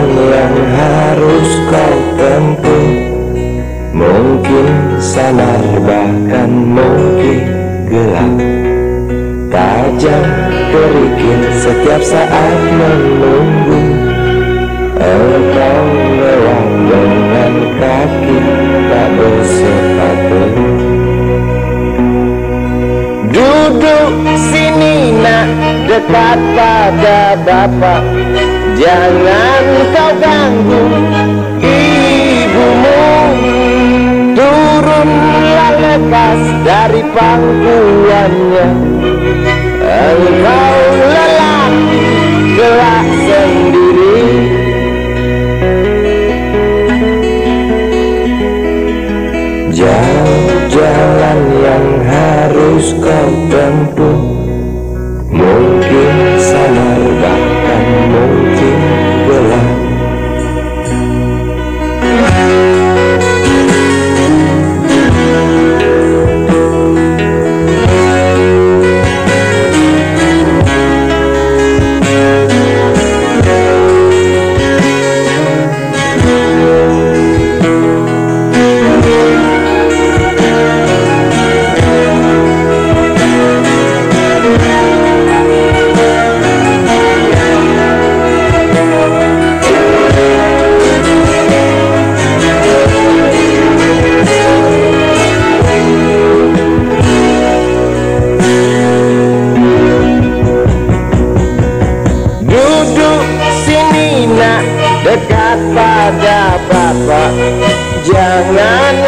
yang harus kau tempuh. Mungkin samar bahkan mungkin gelap, tajam kerikil setiap saat menunggu. Engkau lewat dengan kaki tak bersepatu. Duduk sini nak, dekat pada bapak. Jangan kau ganggu ibumu. Turunlah lekas dari pangkuannya. Engkau lelaki gelak sendiri. Jauh jalan yang harus kau tempuh. Mungkin samar bahkan mungkin gelap. Dekat pada bapak, jangan